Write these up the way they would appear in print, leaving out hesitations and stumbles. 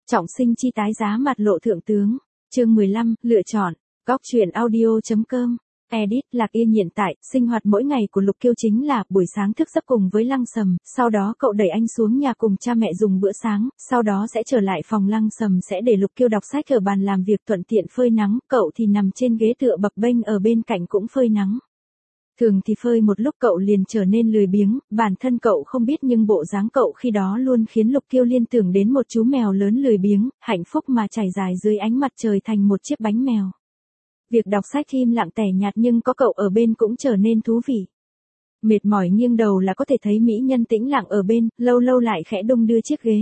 Trọng sinh chi tái giá mặt lộ thượng tướng. Chương 15, lựa chọn. Góc truyện audio.com. Edit. Lạc Yên hiện tại, sinh hoạt mỗi ngày của Lục Kiêu chính là buổi sáng thức giấc cùng với Lăng Sầm, sau đó cậu đẩy anh xuống nhà cùng cha mẹ dùng bữa sáng, sau đó sẽ trở lại phòng Lăng Sầm sẽ để Lục Kiêu đọc sách ở bàn làm việc thuận tiện phơi nắng, cậu thì nằm trên ghế tựa bập bênh ở bên cạnh cũng phơi nắng. Thường thì phơi một lúc cậu liền trở nên lười biếng, bản thân cậu không biết nhưng bộ dáng cậu khi đó luôn khiến Lục Kiêu liên tưởng đến một chú mèo lớn lười biếng, hạnh phúc mà trải dài dưới ánh mặt trời thành một chiếc bánh mèo. Việc đọc sách im lặng tẻ nhạt nhưng có cậu ở bên cũng trở nên thú vị. Mệt mỏi nghiêng đầu là có thể thấy mỹ nhân tĩnh lặng ở bên, lâu lâu lại khẽ đung đưa chiếc ghế.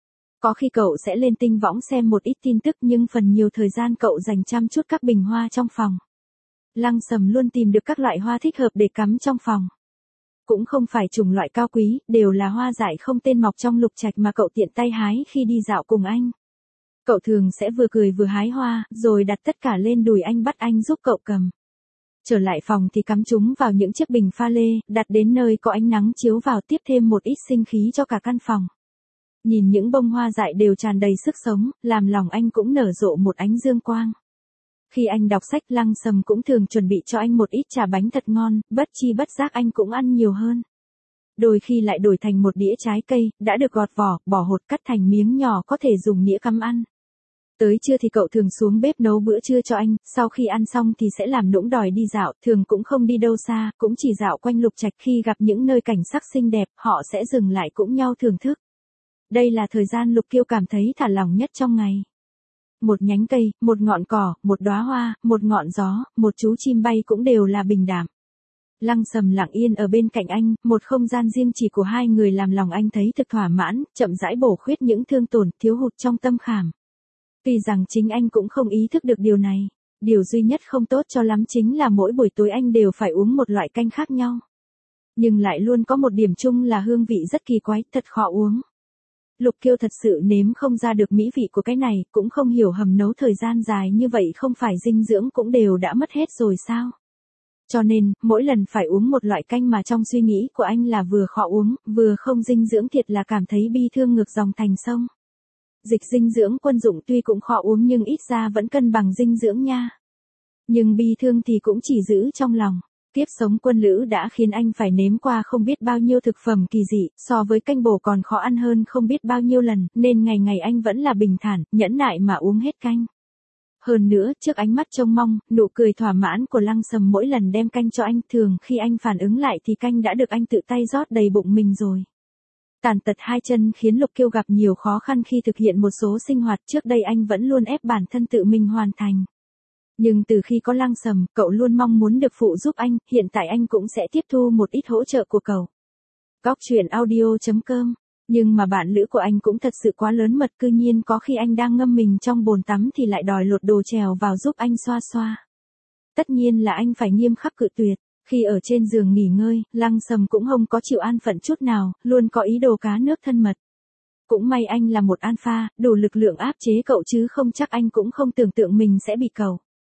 Có khi cậu sẽ lên tinh võng xem một ít tin tức nhưng phần nhiều thời gian cậu dành chăm chút các bình hoa trong phòng. Lăng Sầm luôn tìm được các loại hoa thích hợp để cắm trong phòng. Cũng không phải chủng loại cao quý, đều là hoa dại không tên mọc trong lục trạch mà cậu tiện tay hái khi đi dạo cùng anh. Cậu thường sẽ vừa cười vừa hái hoa, rồi đặt tất cả lên đùi anh bắt anh giúp cậu cầm. Trở lại phòng thì cắm chúng vào những chiếc bình pha lê, đặt đến nơi có ánh nắng chiếu vào tiếp thêm một ít sinh khí cho cả căn phòng. Nhìn những bông hoa dại đều tràn đầy sức sống, làm lòng anh cũng nở rộ một ánh dương quang. Khi anh đọc sách Lăng Sầm cũng thường chuẩn bị cho anh một ít trà bánh thật ngon, bất chi bất giác anh cũng ăn nhiều hơn. Đôi khi lại đổi thành một đĩa trái cây, đã được gọt vỏ, bỏ hột cắt thành miếng nhỏ có thể dùng nĩa cắm ăn. Tới trưa thì cậu thường xuống bếp nấu bữa trưa cho anh, sau khi ăn xong thì sẽ làm nũng đòi đi dạo, thường cũng không đi đâu xa, cũng chỉ dạo quanh lục trạch khi gặp những nơi cảnh sắc xinh đẹp, họ sẽ dừng lại cũng nhau thưởng thức. Đây là thời gian Lục Kiêu cảm thấy thả lỏng nhất trong ngày. Một nhánh cây, một ngọn cỏ, một đóa hoa, một ngọn gió, một chú chim bay cũng đều là bình đạm. Lăng Sầm lặng yên ở bên cạnh anh, một không gian riêng chỉ của hai người làm lòng anh thấy thực thỏa mãn, chậm rãi bổ khuyết những thương tổn, thiếu hụt trong tâm khảm. Tuy rằng chính anh cũng không ý thức được điều này, điều duy nhất không tốt cho lắm chính là mỗi buổi tối anh đều phải uống một loại canh khác nhau. Nhưng lại luôn có một điểm chung là hương vị rất kỳ quái, thật khó uống. Lục Kiêu thật sự nếm không ra được mỹ vị của cái này, cũng không hiểu hầm nấu thời gian dài như vậy không phải dinh dưỡng cũng đều đã mất hết rồi sao? Cho nên, mỗi lần phải uống một loại canh mà trong suy nghĩ của anh là vừa khó uống, vừa không dinh dưỡng thiệt là cảm thấy bi thương ngược dòng thành sông. Dịch dinh dưỡng quân dụng tuy cũng khó uống nhưng ít ra vẫn cân bằng dinh dưỡng nha. Nhưng bi thương thì cũng chỉ giữ trong lòng. Kiếp sống quân lữ đã khiến anh phải nếm qua không biết bao nhiêu thực phẩm kỳ dị, so với canh bổ còn khó ăn hơn không biết bao nhiêu lần, nên ngày ngày anh vẫn là bình thản, nhẫn nại mà uống hết canh. Hơn nữa, trước ánh mắt trông mong, nụ cười thỏa mãn của Lăng Sầm mỗi lần đem canh cho anh, thường khi anh phản ứng lại thì canh đã được anh tự tay rót đầy bụng mình rồi. Tàn tật hai chân khiến Lục Kiêu gặp nhiều khó khăn khi thực hiện một số sinh hoạt trước đây anh vẫn luôn ép bản thân tự mình hoàn thành. Nhưng từ khi có Lăng Sầm, cậu luôn mong muốn được phụ giúp anh, hiện tại anh cũng sẽ tiếp thu một ít hỗ trợ của cậu. Góc truyện audio.com. Nhưng mà bạn lữ của anh cũng thật sự quá lớn mật, cư nhiên có khi anh đang ngâm mình trong bồn tắm thì lại đòi lột đồ trèo vào giúp anh xoa xoa. Tất nhiên là anh phải nghiêm khắc cự tuyệt. Khi ở trên giường nghỉ ngơi, Lăng Sầm cũng không có chịu an phận chút nào, luôn có ý đồ cá nước thân mật. Cũng may anh là một alpha, đủ lực lượng áp chế cậu chứ không chắc anh cũng không tưởng tượng mình sẽ bị cậu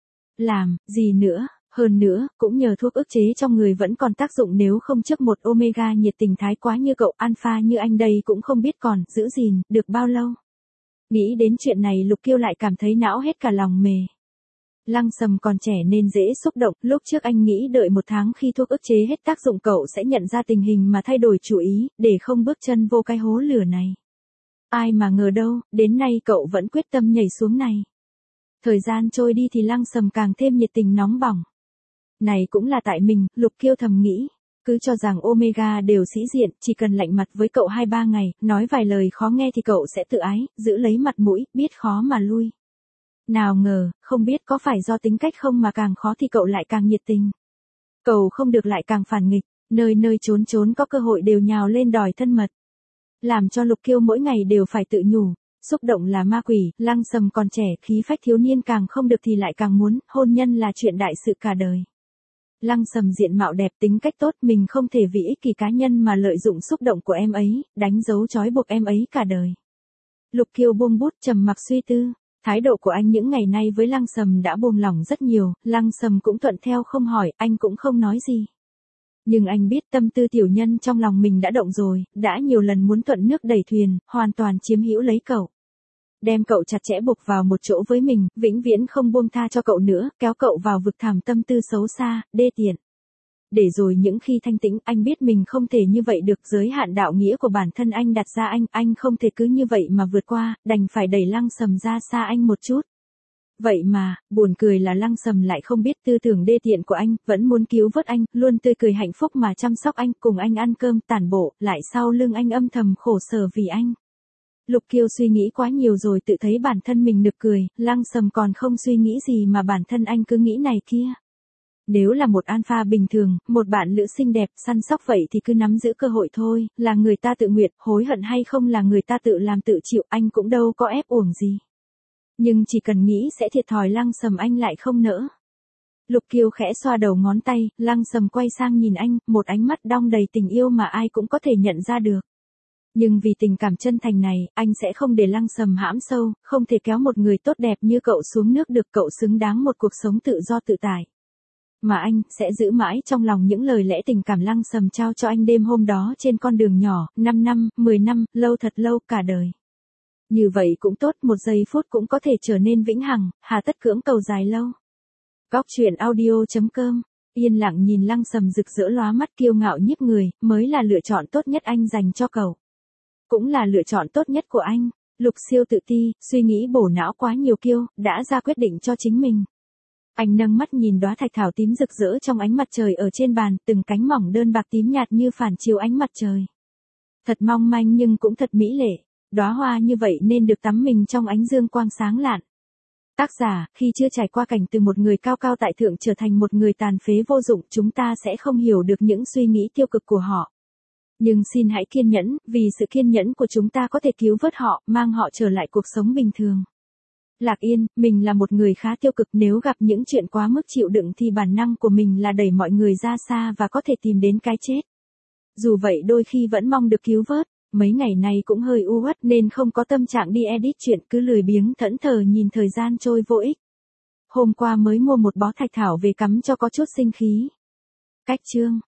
làm gì nữa. Hơn nữa, cũng nhờ thuốc ức chế trong người vẫn còn tác dụng, nếu không trước một omega nhiệt tình thái quá như cậu, alpha như anh đây cũng không biết còn giữ gìn được bao lâu. Nghĩ đến chuyện này Lục Kiêu lại cảm thấy não hết cả lòng mề. Lăng Sầm còn trẻ nên dễ xúc động, lúc trước anh nghĩ đợi một tháng khi thuốc ức chế hết tác dụng cậu sẽ nhận ra tình hình mà thay đổi chủ ý, để không bước chân vô cái hố lửa này. Ai mà ngờ đâu, đến nay cậu vẫn quyết tâm nhảy xuống này. Thời gian trôi đi thì Lăng Sầm càng thêm nhiệt tình nóng bỏng. Này cũng là tại mình, Lục Kiêu thầm nghĩ. Cứ cho rằng omega đều sĩ diện, chỉ cần lạnh mặt với cậu 2-3 ngày, nói vài lời khó nghe thì cậu sẽ tự ái, giữ lấy mặt mũi, biết khó mà lui. Nào ngờ, không biết có phải do tính cách không mà càng khó thì cậu lại càng nhiệt tình. Cậu không được lại càng phản nghịch, nơi nơi trốn trốn có cơ hội đều nhào lên đòi thân mật. Làm cho Lục Kiêu mỗi ngày đều phải tự nhủ, xúc động là ma quỷ, Lăng Sầm còn trẻ, khí phách thiếu niên càng không được thì lại càng muốn, hôn nhân là chuyện đại sự cả đời. Lăng Sầm diện mạo đẹp, tính cách tốt, mình không thể vì ích kỷ cá nhân mà lợi dụng xúc động của em ấy, đánh dấu trói buộc em ấy cả đời. Lục Kiêu buông bút trầm mặc suy tư. Thái độ của anh những ngày nay với Lăng Sầm đã buông lỏng rất nhiều, Lăng Sầm cũng thuận theo không hỏi, anh cũng không nói gì. Nhưng anh biết tâm tư tiểu nhân trong lòng mình đã động rồi, đã nhiều lần muốn thuận nước đẩy thuyền, hoàn toàn chiếm hữu lấy cậu. đem cậu chặt chẽ buộc vào một chỗ với mình, vĩnh viễn không buông tha cho cậu nữa, kéo cậu vào vực thẳm tâm tư xấu xa, đê tiện. Để rồi những khi thanh tĩnh, anh biết mình không thể như vậy được, giới hạn đạo nghĩa của bản thân anh đặt ra anh không thể cứ như vậy mà vượt qua, đành phải đẩy Lăng Sầm ra xa anh một chút. Vậy mà, buồn cười là Lăng Sầm lại không biết tư tưởng đê tiện của anh, vẫn muốn cứu vớt anh, luôn tươi cười hạnh phúc mà chăm sóc anh, cùng anh ăn cơm, tản bộ, lại sau lưng anh âm thầm khổ sở vì anh. Lục Kiều suy nghĩ quá nhiều rồi tự thấy bản thân mình nực cười, Lăng Sầm còn không suy nghĩ gì mà bản thân anh cứ nghĩ này kia. Nếu là một alpha bình thường, một bạn nữ xinh đẹp, săn sóc vậy thì cứ nắm giữ cơ hội thôi, là người ta tự nguyện, hối hận hay không là người ta tự làm tự chịu, anh cũng đâu có ép uổng gì. Nhưng chỉ cần nghĩ sẽ thiệt thòi Lăng Sầm anh lại không nỡ. Lục Kiều khẽ xoa đầu ngón tay, Lăng Sầm quay sang nhìn anh, một ánh mắt đong đầy tình yêu mà ai cũng có thể nhận ra được. Nhưng vì tình cảm chân thành này, anh sẽ không để Lăng Sầm hãm sâu, không thể kéo một người tốt đẹp như cậu xuống nước được, cậu xứng đáng một cuộc sống tự do tự tại. Mà anh sẽ giữ mãi trong lòng những lời lẽ tình cảm Lăng Sầm trao cho anh đêm hôm đó trên con đường nhỏ, 5 năm, 10 năm, lâu thật lâu, cả đời. Như vậy cũng tốt, một giây phút cũng có thể trở nên vĩnh hằng, hà tất cưỡng cầu dài lâu. Góc truyện audio.com, yên lặng nhìn Lăng Sầm rực rỡ lóa mắt kiêu ngạo nhiếp người, mới là lựa chọn tốt nhất anh dành cho cậu. Cũng là lựa chọn tốt nhất của anh. Lục Siêu tự ti, suy nghĩ bổ não quá nhiều kiêu, đã ra quyết định cho chính mình. Anh nâng mắt nhìn đóa thạch thảo tím rực rỡ trong ánh mặt trời ở trên bàn, từng cánh mỏng đơn bạc tím nhạt như phản chiếu ánh mặt trời. Thật mong manh nhưng cũng thật mỹ lệ. Đóa hoa như vậy nên được tắm mình trong ánh dương quang sáng lạn. Tác giả, khi chưa trải qua cảnh từ một người cao cao tại thượng trở thành một người tàn phế vô dụng, chúng ta sẽ không hiểu được những suy nghĩ tiêu cực của họ. Nhưng xin hãy kiên nhẫn, vì sự kiên nhẫn của chúng ta có thể cứu vớt họ, mang họ trở lại cuộc sống bình thường. Lạc Yên, mình là một người khá tiêu cực, nếu gặp những chuyện quá mức chịu đựng thì bản năng của mình là đẩy mọi người ra xa và có thể tìm đến cái chết. Dù vậy đôi khi vẫn mong được cứu vớt. Mấy ngày nay cũng hơi u uất nên không có tâm trạng đi edit chuyện, cứ lười biếng thẫn thờ nhìn thời gian trôi vô ích. Hôm qua mới mua một bó thạch thảo về cắm cho có chút sinh khí. Cách chương